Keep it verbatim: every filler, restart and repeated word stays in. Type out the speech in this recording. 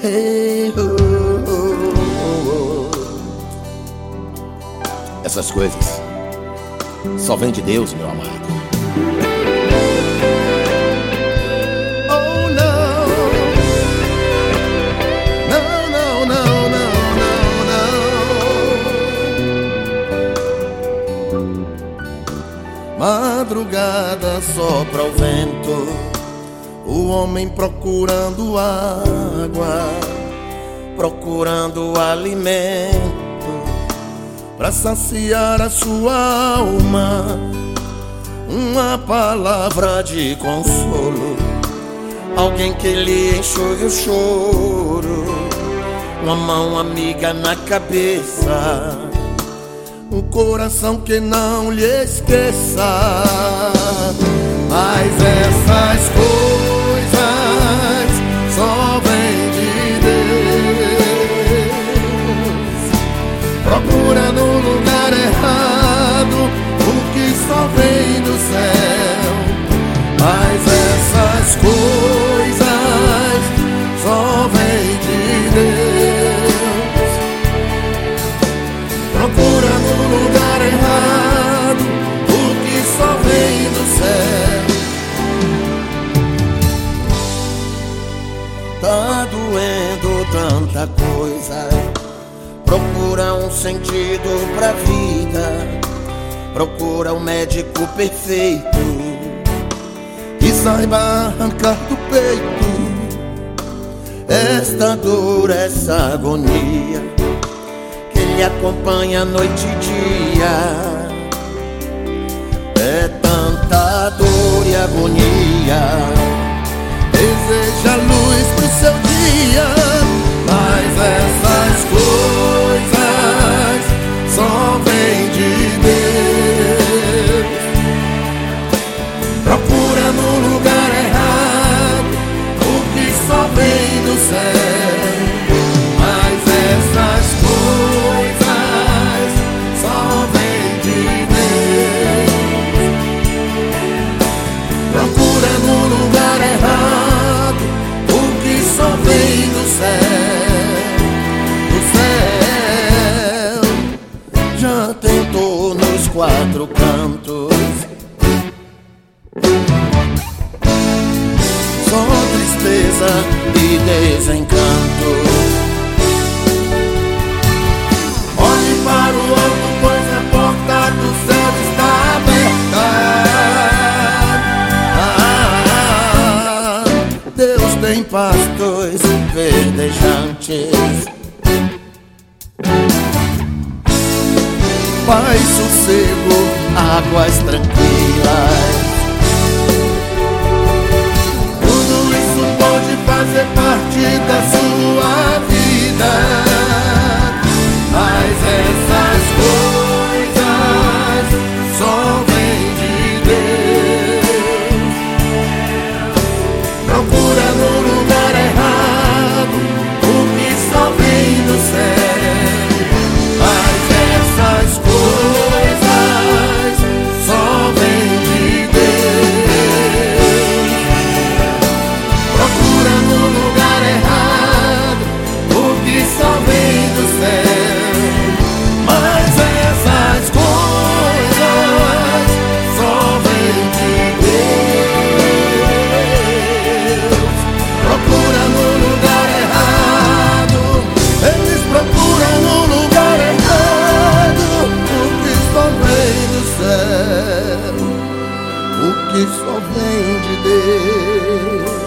Hey, oh, oh, oh. Essas coisas só vem de Deus, meu amado. Oh, não. Não, não, não, não, não, não. Madrugada sopra o vento, o homem procurando água, procurando alimento pra saciar a sua alma. Uma palavra de consolo, alguém que lhe enxugue o choro, uma mão amiga na cabeça, um coração que não lhe esqueça. Mas essas coisas só vêm de Deus. Procura no lugar errado o que só vem do céu. Mas essas coisas só vêm de Deus. Procura no lugar errado o que só vem do céu. Tá doendo tanta coisa, procura um sentido pra vida, procura um médico perfeito que saiba arrancar do peito esta dor, essa agonia que lhe acompanha noite e dia. É tanta dor e agonia, deseja luz pro seu dia. Mas essas coisas só vêm de Deus. Procura no lugar errado o que só vem do céu. Mas essas coisas só vêm de Deus. Procura no lugar errado o que só vem do céu, do céu. Já tentou nos quatro cantos, só tristeza e desencanto. Olhe para o alto, pois a porta do céu está aberta. Ah, Deus tem pastos verdejantes, paz, sossego, águas tranquilas. Tudo isso pode fazer parte da sua vida. Mas essas coisas só vêm de Deus. Procura no lugar errado o que só vem do céu. Mas essas coisas só vêm de Deus. Procura no lugar errado o que só vem do céu. Mas essas coisas só vêm de Deus. Procura no lugar errado, eles procuram no lugar errado o que só vem do céu, o que só vem de Deus.